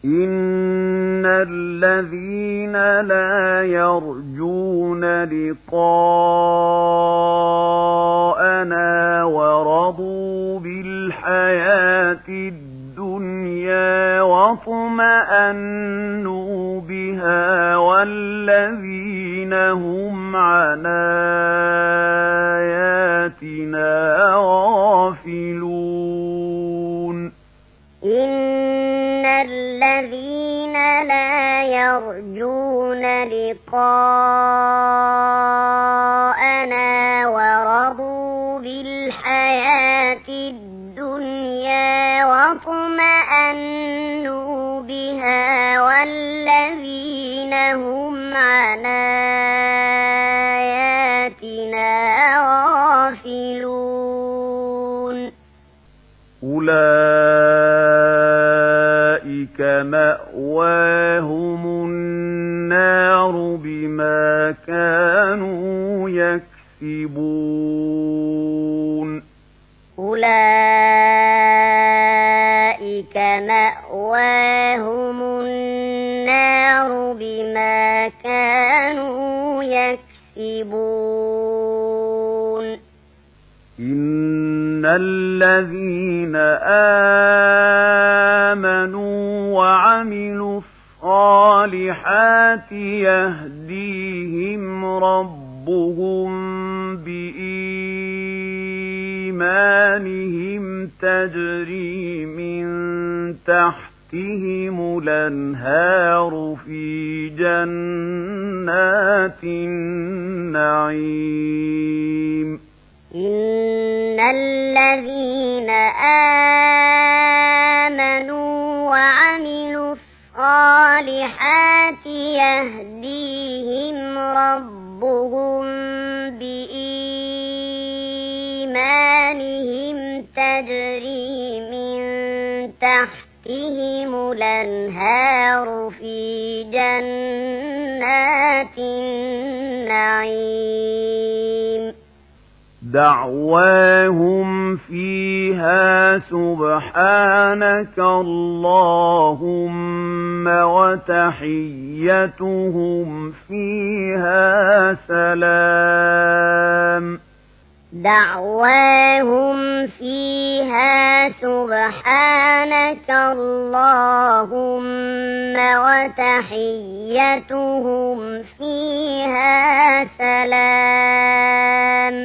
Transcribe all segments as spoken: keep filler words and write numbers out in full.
إن الذين لا يرجون لقاءنا ورضوا بالحياة الدنيا واطمأنوا بها والذين هم عن آياتنا غافلون إن الذين لا يرجون لقاءنا ورضوا بالحياة الدنيا واطمأنوا بها والذين هم عن آياتنا غافلون أولئك مأواهم النار بما كانوا يكسبون أولئك مأواهم النار بما كانوا يكسبون إن الذين آمنوا وعملوا الصالحات يهديهم ربهم بإيمانهم تجري من تحتهم الأنهار في جنات النعيم إن الذين آمنوا وعملوا الصالحات يهديهم ربهم بإيمانهم تجري من تحتهم الأنهار في جنات النعيم دعواهم فيها سبحانك اللهم وتحيتهم فيها سلام دعواهم فيها سبحانك اللهم وتحيتهم فيها سلام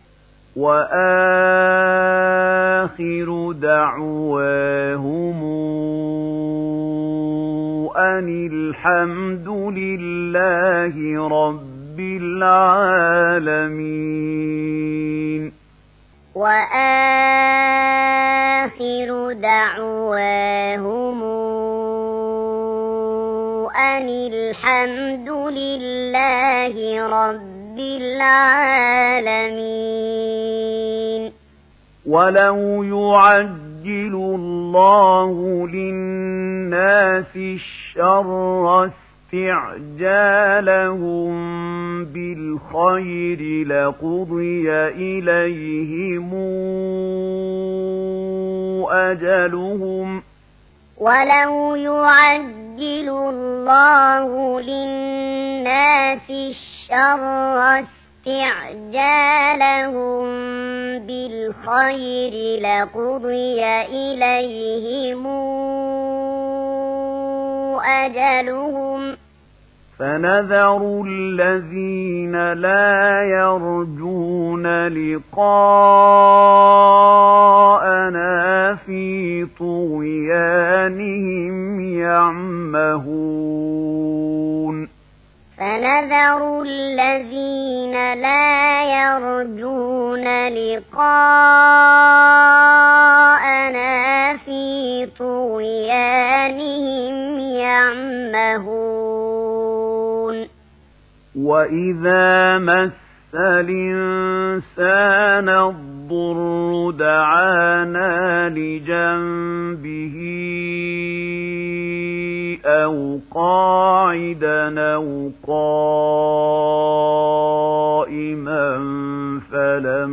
وآخر دعواهم أن الحمد لله رب العالمين وآخر دعواهم أن الحمد لله رب العالمين ولو يعجل الله للناس الشر استعجالهم بالخير لقضي إليهم أجلهم ولو يعجل الله للناس الشر استعجالهم بالخير لقضي إليهم أجلهم فنذر الذين لا يرجون لقاءنا في طغيانهم يعمهون فنذر الذين لا يرجون لقاءنا في طغيانهم يعمهون وإذا مس الإنسان الضر دعانا لجنبه أو قاعدا أو قائما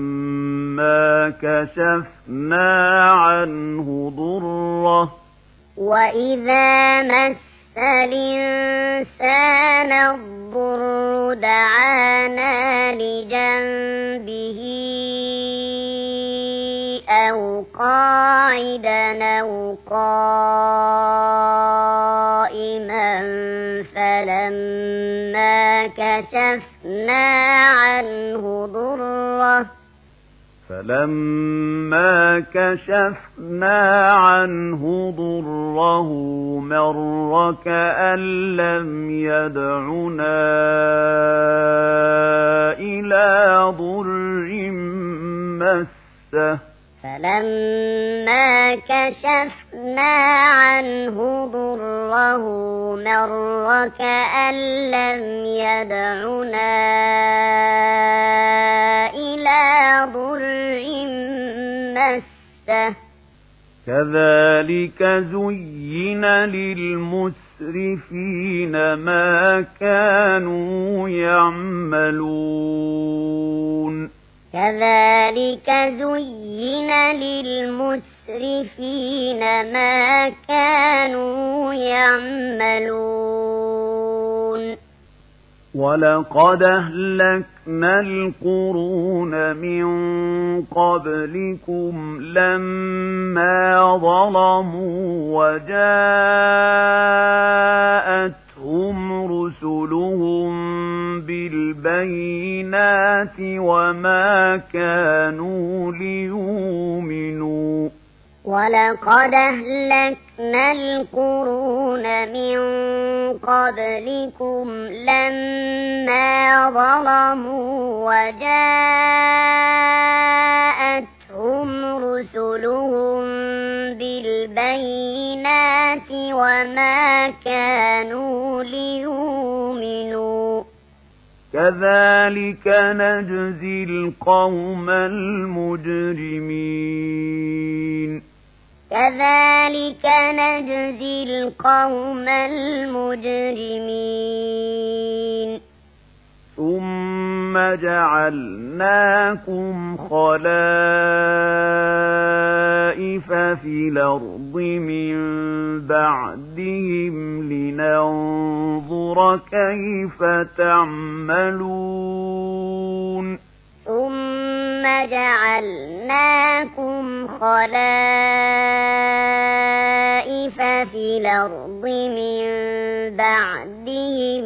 فلما كشفنا عنه ضره وإذا مس الإنسان الضر دعانا لجنبه أو قاعدا أو قائما فلما كشفنا عنه ضره فلما كشفنا عنه ضره مر كأن لم يدعنا إلى ضر مسه فلما كشفنا عنه ضره مر كأن لم يدعنا إلى ضر مسه كذلك زين للمسرفين ما كانوا يعملون كذلك زين للمسرفين ما كانوا يعملون ولقد أهلكنا القرون من قبلكم لما ظلموا وجاءتهم رسلهم بالبينات وما كانوا ليؤمنوا ولقد أهلكنا القرون من قبلكم لما ظلموا وجاءتهم رسلهم بالبينات وما كانوا ليؤمنوا كذلك نجزي القوم المجرمين كذلك نجزي القوم المجرمين ثم جعلناكم خلائف في الأرض من بعدهم لننظر كيف تعملون ثم جعلناكم خلائف في الأرض من بعدهم لننظر كيف تعملون ثم جعلناكم خلائف في الأرض من بعدهم لننظر كيف تعملون ثم جعلناكم خلائف في الأرض من بعدهم لننظر كيف تعملون كذلك نجزي القوم المجرمين كذلك نجزي القوم المجرمين